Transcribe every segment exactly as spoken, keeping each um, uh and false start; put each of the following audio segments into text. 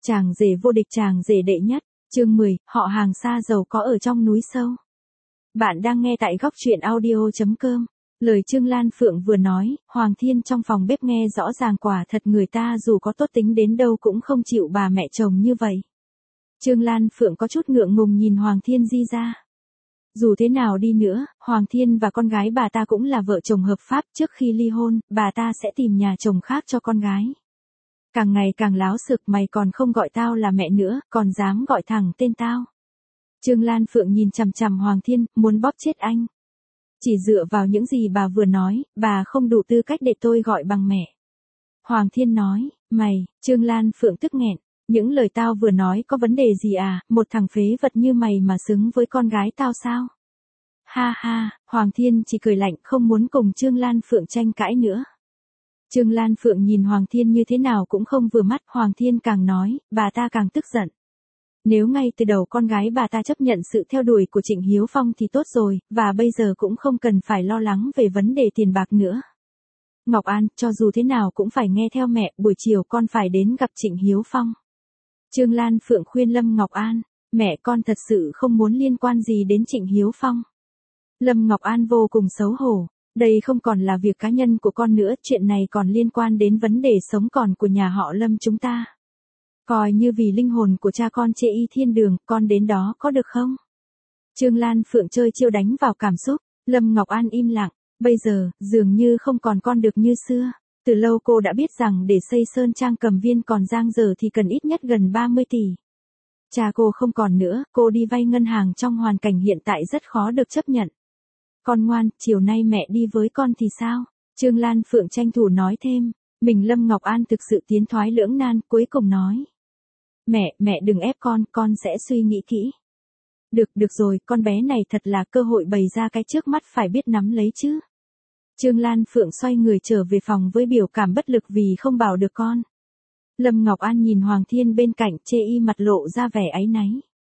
Chàng rể vô địch, chàng rể đệ nhất, chương mười, họ hàng xa giàu có ở trong núi sâu. Bạn đang nghe tại góc truyện audio chấm com. Lời Trương Lan Phượng vừa nói, Hoàng Thiên trong phòng bếp nghe rõ ràng, quả thật người ta dù có tốt tính đến đâu cũng không chịu bà mẹ chồng như vậy. Trương Lan Phượng có chút ngượng ngùng nhìn Hoàng Thiên di ra. Dù thế nào đi nữa, Hoàng Thiên và con gái bà ta cũng là vợ chồng hợp pháp, trước khi ly hôn, bà ta sẽ tìm nhà chồng khác cho con gái. Càng ngày càng láo xực, mày còn không gọi tao là mẹ nữa, còn dám gọi thẳng tên tao. Trương Lan Phượng nhìn chằm chằm Hoàng Thiên, muốn bóp chết anh. Chỉ dựa vào những gì bà vừa nói, bà không đủ tư cách để tôi gọi bằng mẹ. Hoàng Thiên nói, mày, Trương Lan Phượng tức nghẹn, những lời tao vừa nói có vấn đề gì à, một thằng phế vật như mày mà xứng với con gái tao sao? Ha ha, Hoàng Thiên chỉ cười lạnh, không muốn cùng Trương Lan Phượng tranh cãi nữa. Trương Lan Phượng nhìn Hoàng Thiên như thế nào cũng không vừa mắt, Hoàng Thiên càng nói, bà ta càng tức giận. Nếu ngay từ đầu con gái bà ta chấp nhận sự theo đuổi của Trịnh Hiếu Phong thì tốt rồi, và bây giờ cũng không cần phải lo lắng về vấn đề tiền bạc nữa. Ngọc An, cho dù thế nào cũng phải nghe theo mẹ, buổi chiều con phải đến gặp Trịnh Hiếu Phong. Trương Lan Phượng khuyên Lâm Ngọc An, mẹ con thật sự không muốn liên quan gì đến Trịnh Hiếu Phong. Lâm Ngọc An vô cùng xấu hổ. Đây không còn là việc cá nhân của con nữa, chuyện này còn liên quan đến vấn đề sống còn của nhà họ Lâm chúng ta. Coi như vì linh hồn của cha con chê y thiên đường, con đến đó có được không? Trương Lan Phượng chơi chiêu đánh vào cảm xúc, Lâm Ngọc An im lặng, bây giờ, dường như không còn con được như xưa. Từ lâu cô đã biết rằng để xây Sơn Trang Cầm Viên còn dang dở thì cần ít nhất gần ba mươi tỷ. Cha cô không còn nữa, cô đi vay ngân hàng trong hoàn cảnh hiện tại rất khó được chấp nhận. Con ngoan, chiều nay mẹ đi với con thì sao? Trương Lan Phượng tranh thủ nói thêm, mình Lâm Ngọc An thực sự tiến thoái lưỡng nan, cuối cùng nói. Mẹ, mẹ đừng ép con, con sẽ suy nghĩ kỹ. Được, được rồi, con bé này thật là cơ hội bày ra cái trước mắt, phải biết nắm lấy chứ. Trương Lan Phượng xoay người trở về phòng với biểu cảm bất lực vì không bảo được con. Lâm Ngọc An nhìn Hoàng Thiên bên cạnh, chê y mặt lộ ra vẻ áy náy.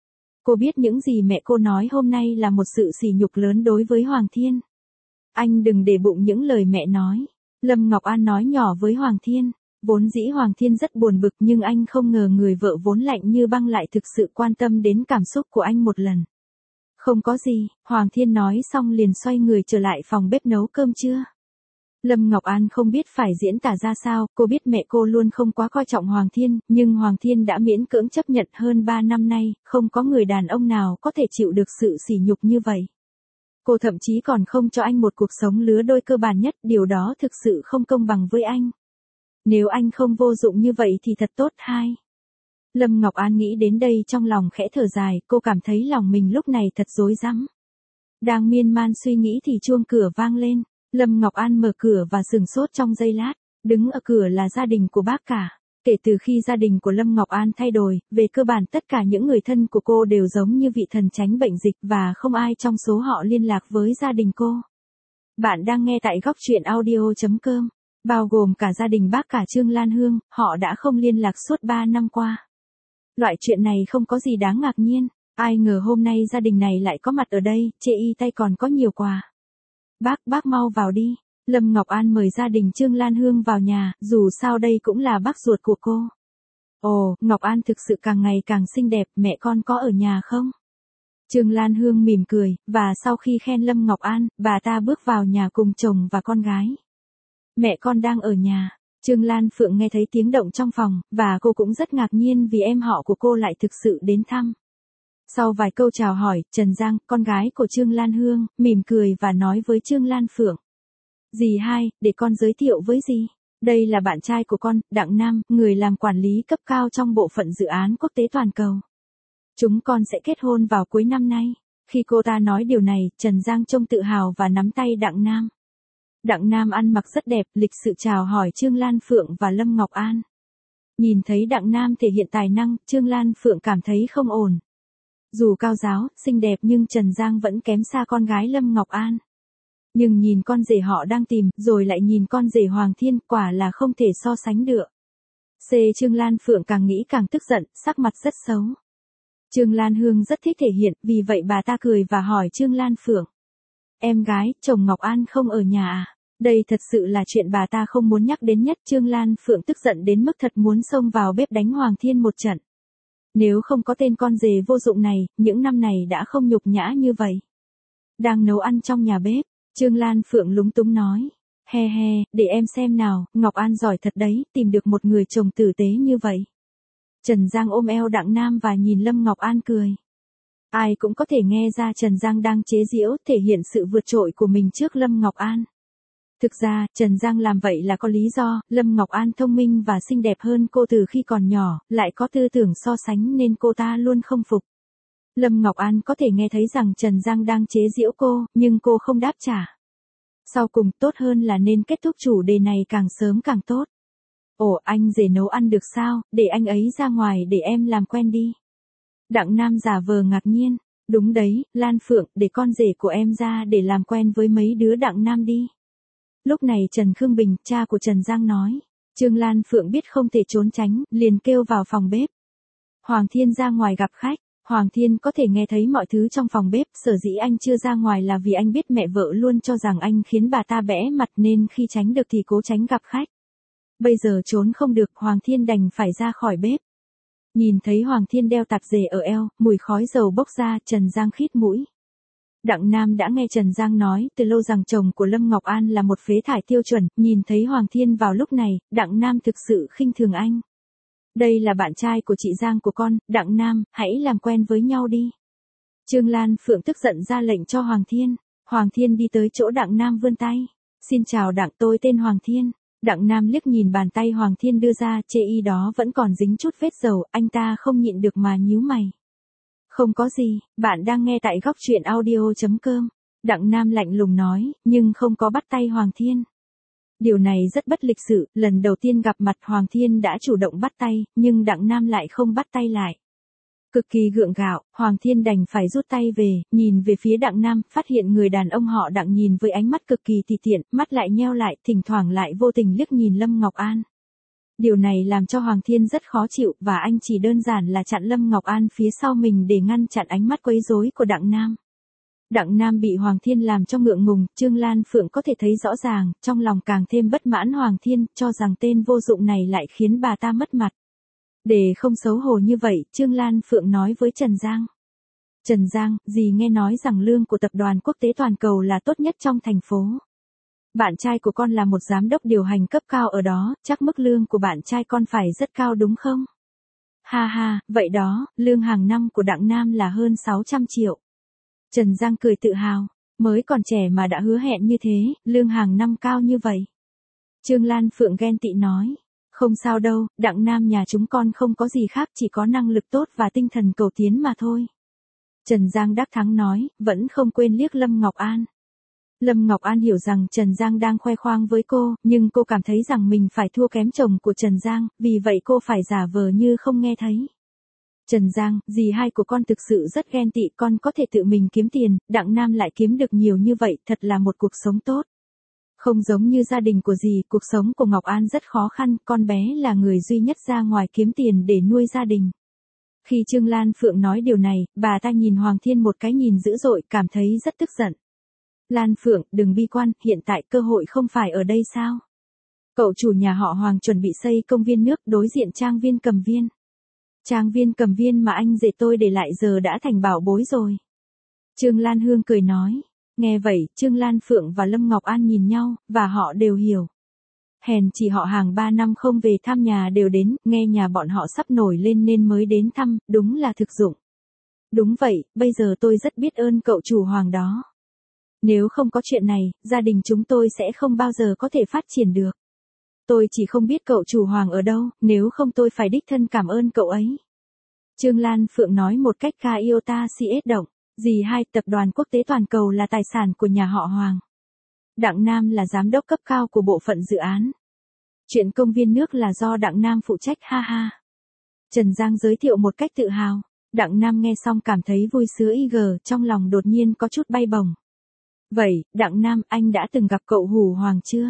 Cô biết những gì mẹ cô nói hôm nay là một sự sỉ nhục lớn đối với Hoàng Thiên. Anh đừng để bụng những lời mẹ nói. Lâm Ngọc An nói nhỏ với Hoàng Thiên. Vốn dĩ Hoàng Thiên rất buồn bực, nhưng anh không ngờ người vợ vốn lạnh như băng lại thực sự quan tâm đến cảm xúc của anh một lần. Không có gì, Hoàng Thiên nói xong liền xoay người trở lại phòng bếp nấu cơm trưa. Lâm Ngọc An không biết phải diễn tả ra sao, cô biết mẹ cô luôn không quá coi trọng Hoàng Thiên, nhưng Hoàng Thiên đã miễn cưỡng chấp nhận hơn ba năm nay, không có người đàn ông nào có thể chịu được sự sỉ nhục như vậy. Cô thậm chí còn không cho anh một cuộc sống lứa đôi cơ bản nhất, điều đó thực sự không công bằng với anh. Nếu anh không vô dụng như vậy thì thật tốt hai. Lâm Ngọc An nghĩ đến đây trong lòng khẽ thở dài, cô cảm thấy lòng mình lúc này thật rối rắm. Đang miên man suy nghĩ thì chuông cửa vang lên. Lâm Ngọc An mở cửa và sửng sốt trong giây lát, đứng ở cửa là gia đình của bác cả. Kể từ khi gia đình của Lâm Ngọc An thay đổi, về cơ bản tất cả những người thân của cô đều giống như vị thần tránh bệnh dịch và không ai trong số họ liên lạc với gia đình cô. Bạn đang nghe tại góc truyện audio chấm com, bao gồm cả gia đình bác cả Trương Lan Hương, họ đã không liên lạc suốt ba năm qua. Loại chuyện này không có gì đáng ngạc nhiên, ai ngờ hôm nay gia đình này lại có mặt ở đây, chê y tay còn có nhiều quà. Bác, bác mau vào đi. Lâm Ngọc An mời gia đình Trương Lan Hương vào nhà, dù sao đây cũng là bác ruột của cô. Ồ, Ngọc An thực sự càng ngày càng xinh đẹp, mẹ con có ở nhà không? Trương Lan Hương mỉm cười, và sau khi khen Lâm Ngọc An, bà ta bước vào nhà cùng chồng và con gái. Mẹ con đang ở nhà. Trương Lan Phượng nghe thấy tiếng động trong phòng, và cô cũng rất ngạc nhiên vì em họ của cô lại thực sự đến thăm. Sau vài câu chào hỏi, Trần Giang, con gái của Trương Lan Hương, mỉm cười và nói với Trương Lan Phượng. Dì hai, để con giới thiệu với dì. Đây là bạn trai của con, Đặng Nam, người làm quản lý cấp cao trong bộ phận dự án quốc tế toàn cầu. Chúng con sẽ kết hôn vào cuối năm nay. Khi cô ta nói điều này, Trần Giang trông tự hào và nắm tay Đặng Nam. Đặng Nam ăn mặc rất đẹp, lịch sự chào hỏi Trương Lan Phượng và Lâm Ngọc An. Nhìn thấy Đặng Nam thể hiện tài năng, Trương Lan Phượng cảm thấy không ổn. Dù cao giáo, xinh đẹp nhưng Trần Giang vẫn kém xa con gái Lâm Ngọc An. Nhưng nhìn con rể họ đang tìm, rồi lại nhìn con rể Hoàng Thiên, quả là không thể so sánh được. C. Trương Lan Phượng càng nghĩ càng tức giận, sắc mặt rất xấu. Trương Lan Hương rất thích thể hiện, vì vậy bà ta cười và hỏi Trương Lan Phượng. Em gái, chồng Ngọc An không ở nhà à? Đây thật sự là chuyện bà ta không muốn nhắc đến nhất. Trương Lan Phượng tức giận đến mức thật muốn xông vào bếp đánh Hoàng Thiên một trận. Nếu không có tên con rể vô dụng này, những năm này đã không nhục nhã như vậy. Đang nấu ăn trong nhà bếp, Trương Lan Phượng lúng túng nói. He he, để em xem nào, Ngọc An giỏi thật đấy, tìm được một người chồng tử tế như vậy. Trần Giang ôm eo Đặng Nam và nhìn Lâm Ngọc An cười. Ai cũng có thể nghe ra Trần Giang đang chế giễu, thể hiện sự vượt trội của mình trước Lâm Ngọc An. Thực ra, Trần Giang làm vậy là có lý do, Lâm Ngọc An thông minh và xinh đẹp hơn cô từ khi còn nhỏ, lại có tư tưởng so sánh nên cô ta luôn không phục. Lâm Ngọc An có thể nghe thấy rằng Trần Giang đang chế giễu cô, nhưng cô không đáp trả. Sau cùng, tốt hơn là nên kết thúc chủ đề này càng sớm càng tốt. Ồ, anh rể nấu ăn được sao, để anh ấy ra ngoài để em làm quen đi. Đặng Nam giả vờ ngạc nhiên. Đúng đấy, Lan Phượng, để con rể của em ra để làm quen với mấy đứa Đặng Nam đi. Lúc này Trần Khương Bình, cha của Trần Giang nói. Trương Lan Phượng biết không thể trốn tránh, liền kêu vào phòng bếp. Hoàng Thiên ra ngoài gặp khách. Hoàng Thiên có thể nghe thấy mọi thứ trong phòng bếp, sở dĩ anh chưa ra ngoài là vì anh biết mẹ vợ luôn cho rằng anh khiến bà ta bẽ mặt nên khi tránh được thì cố tránh gặp khách. Bây giờ trốn không được, Hoàng Thiên đành phải ra khỏi bếp. Nhìn thấy Hoàng Thiên đeo tạp dề ở eo, mùi khói dầu bốc ra, Trần Giang khít mũi. Đặng Nam đã nghe Trần Giang nói từ lâu rằng chồng của Lâm Ngọc An là một phế thải tiêu chuẩn, nhìn thấy Hoàng Thiên vào lúc này, Đặng Nam thực sự khinh thường anh. Đây là bạn trai của chị Giang của con, Đặng Nam, hãy làm quen với nhau đi. Trương Lan Phượng tức giận ra lệnh cho Hoàng Thiên. Hoàng Thiên đi tới chỗ Đặng Nam vươn tay. Xin chào Đặng, tôi tên Hoàng Thiên. Đặng Nam liếc nhìn bàn tay Hoàng Thiên đưa ra, chê y đó vẫn còn dính chút vết dầu, anh ta không nhịn được mà nhíu mày. Không có gì, bạn đang nghe tại góc truyện audio chấm com. Đặng Nam lạnh lùng nói, nhưng không có bắt tay Hoàng Thiên. Điều này rất bất lịch sự, lần đầu tiên gặp mặt Hoàng Thiên đã chủ động bắt tay, nhưng Đặng Nam lại không bắt tay lại. Cực kỳ gượng gạo, Hoàng Thiên đành phải rút tay về, nhìn về phía Đặng Nam, phát hiện người đàn ông họ Đặng nhìn với ánh mắt cực kỳ tùy tiện, mắt lại nheo lại, thỉnh thoảng lại vô tình liếc nhìn Lâm Ngọc An. Điều này làm cho Hoàng Thiên rất khó chịu, và anh chỉ đơn giản là chặn Lâm Ngọc An phía sau mình để ngăn chặn ánh mắt quấy rối của Đặng Nam. Đặng Nam bị Hoàng Thiên làm cho ngượng ngùng, Trương Lan Phượng có thể thấy rõ ràng, trong lòng càng thêm bất mãn Hoàng Thiên, cho rằng tên vô dụng này lại khiến bà ta mất mặt. Để không xấu hổ như vậy, Trương Lan Phượng nói với Trần Giang. Trần Giang, dì nghe nói rằng lương của tập đoàn quốc tế toàn cầu là tốt nhất trong thành phố. Bạn trai của con là một giám đốc điều hành cấp cao ở đó, chắc mức lương của bạn trai con phải rất cao đúng không? Ha ha, vậy đó, lương hàng năm của Đặng Nam là hơn sáu trăm triệu. Trần Giang cười tự hào, mới còn trẻ mà đã hứa hẹn như thế, lương hàng năm cao như vậy. Trương Lan Phượng ghen tị nói, không sao đâu, Đặng Nam nhà chúng con không có gì khác, chỉ có năng lực tốt và tinh thần cầu tiến mà thôi. Trần Giang đắc thắng nói, vẫn không quên liếc Lâm Ngọc An. Lâm Ngọc An hiểu rằng Trần Giang đang khoe khoang với cô, nhưng cô cảm thấy rằng mình phải thua kém chồng của Trần Giang, vì vậy cô phải giả vờ như không nghe thấy. Trần Giang, dì hai của con thực sự rất ghen tị, con có thể tự mình kiếm tiền, Đặng Nam lại kiếm được nhiều như vậy, thật là một cuộc sống tốt. Không giống như gia đình của dì, cuộc sống của Ngọc An rất khó khăn, con bé là người duy nhất ra ngoài kiếm tiền để nuôi gia đình. Khi Trương Lan Phượng nói điều này, bà ta nhìn Hoàng Thiên một cái nhìn dữ dội, cảm thấy rất tức giận. Lan Phượng, đừng bi quan, hiện tại cơ hội không phải ở đây sao? Cậu chủ nhà họ Hoàng chuẩn bị xây công viên nước đối diện trang viên Cầm Viên. Trang viên Cầm Viên mà anh rể tôi để lại giờ đã thành bảo bối rồi. Trương Lan Hương cười nói. Nghe vậy, Trương Lan Phượng và Lâm Ngọc An nhìn nhau, và họ đều hiểu. Hèn chỉ họ hàng ba năm không về thăm nhà đều đến, nghe nhà bọn họ sắp nổi lên nên mới đến thăm, đúng là thực dụng. Đúng vậy, bây giờ tôi rất biết ơn cậu chủ Hoàng đó. Nếu không có chuyện này, gia đình chúng tôi sẽ không bao giờ có thể phát triển được. Tôi chỉ không biết cậu chủ Hoàng ở đâu, nếu không tôi phải đích thân cảm ơn cậu ấy. Trương Lan Phượng nói một cách ca yêu ta si ết động. Dì hai, tập đoàn quốc tế toàn cầu là tài sản của nhà họ Hoàng. Đặng Nam là giám đốc cấp cao của bộ phận dự án. Chuyện công viên nước là do Đặng Nam phụ trách, ha ha. Trần Giang giới thiệu một cách tự hào. Đặng Nam nghe xong cảm thấy vui sướng y gờ, trong lòng đột nhiên có chút bay bổng. Vậy, Đặng Nam, anh đã từng gặp cậu Hủ Hoàng chưa?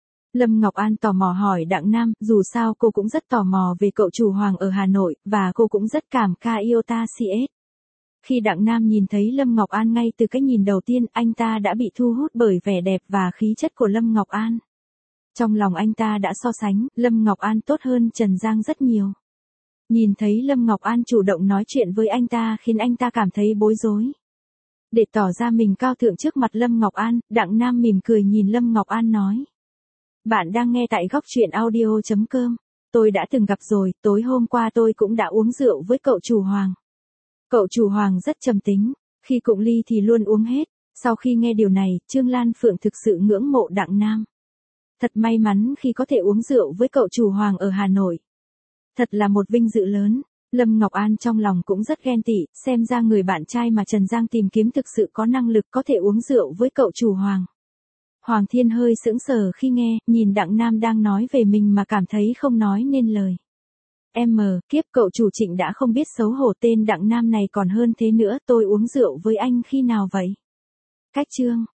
Lâm Ngọc An tò mò hỏi Đặng Nam, dù sao cô cũng rất tò mò về cậu chủ Hoàng ở Hà Nội, và cô cũng rất cảm ca yêu ta si ết. Khi Đặng Nam nhìn thấy Lâm Ngọc An ngay từ cái nhìn đầu tiên, anh ta đã bị thu hút bởi vẻ đẹp và khí chất của Lâm Ngọc An. Trong lòng anh ta đã so sánh, Lâm Ngọc An tốt hơn Trần Giang rất nhiều. Nhìn thấy Lâm Ngọc An chủ động nói chuyện với anh ta khiến anh ta cảm thấy bối rối. Để tỏ ra mình cao thượng trước mặt Lâm Ngọc An, Đặng Nam mỉm cười nhìn Lâm Ngọc An nói. Bạn đang nghe tại góc truyện audio chấm com. Tôi đã từng gặp rồi, tối hôm qua tôi cũng đã uống rượu với cậu chủ Hoàng. Cậu chủ Hoàng rất trầm tính, khi cụng ly thì luôn uống hết. Sau khi nghe điều này, Trương Lan Phượng thực sự ngưỡng mộ Đặng Nam. Thật may mắn khi có thể uống rượu với cậu chủ Hoàng ở Hà Nội. Thật là một vinh dự lớn. Lâm Ngọc An trong lòng cũng rất ghen tị, xem ra người bạn trai mà Trần Giang tìm kiếm thực sự có năng lực có thể uống rượu với cậu chủ Hoàng. Hoàng Thiên hơi sững sờ khi nghe, nhìn Đặng Nam đang nói về mình mà cảm thấy không nói nên lời. Em mờ, kiếp cậu chủ Trịnh đã không biết xấu hổ, tên Đặng Nam này còn hơn thế nữa, tôi uống rượu với anh khi nào vậy? Cách chương.